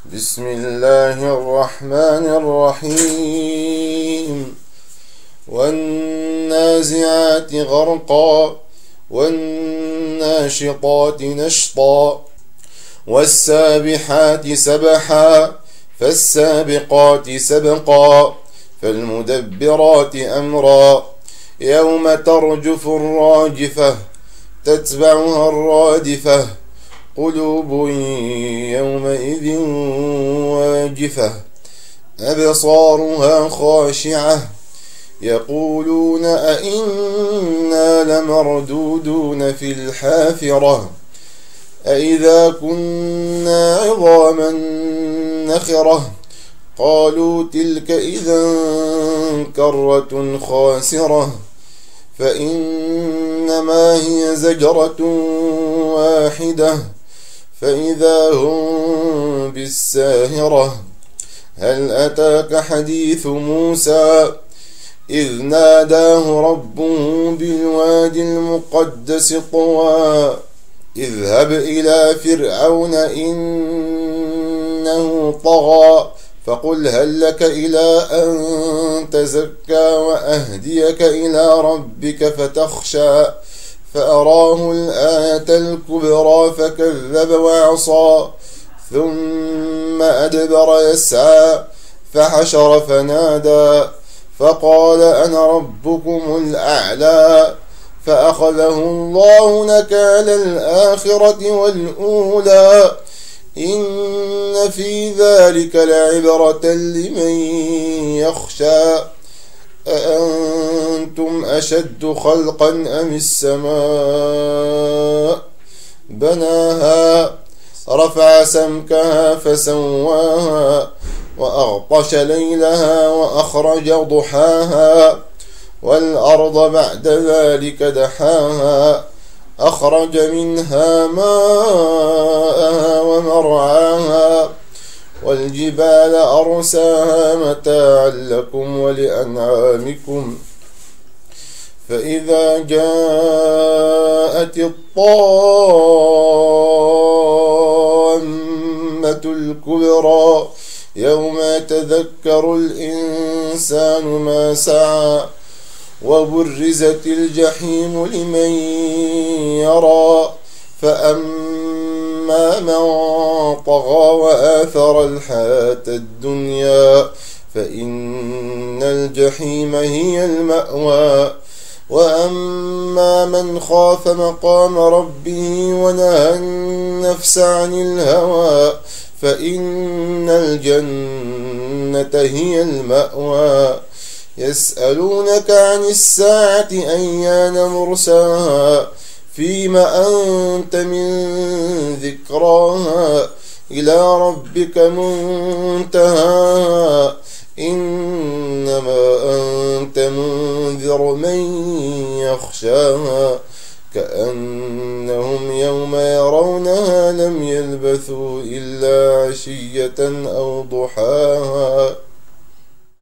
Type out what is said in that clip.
بسم الله الرحمن الرحيم والنازعات غرقا والناشطات نشطا والسابحات سبحا فالسابقات سبقا فالمدبرات أمرا يوم ترجف الراجفة تتبعها الرادفة قلوب يومئذ واجفة أبصارها خاشعة يقولون أئنا لمردودون في الحافرة أئذا كنا عظاما نخرة قالوا تلك إذا كرة خاسرة فإنما هي زجرة واحدة فإذا هم بالساهرة هل أتاك حديث موسى إذ ناداه ربه بالوادي المقدس طوى اذهب إلى فرعون إنه طغى فقل هل لك إلى أن تزكى وأهديك إلى ربك فتخشى فأراه الآية الكبرى فكذب وعصى ثم أدبر يسعى فحشر فنادى فقال أنا ربكم الأعلى فأخذه الله نكال الآخرة والأولى إن في ذلك لعبرة لمن يخشى أأنتم أشد خلقا أم السماء بناها رفع سمكها فسواها وأغطش ليلها وأخرج ضحاها والأرض بعد ذلك دحاها أخرج منها ماءها ومرعاها والجبال أرساها متاعا لكم ولأنعامكم فإذا جاءت الطامة الكبرى يوم يتذكر الإنسان ما سعى وبرزت الجحيم لمن يرى فأما من طغى وآثر الحياة الدنيا فإن الجحيم هي المأوى وأما من خاف مقام ربه ونهى النفس عن الهوى فإن الجنة هي المأوى يسألونك عن الساعة أيان مرساها فيم أنت من ذكراها إلى ربك منتهاها إنما أنت منذر من يخشاها كأنهم يوم يرونها لم يلبثوا إلا عشية أو ضحاها.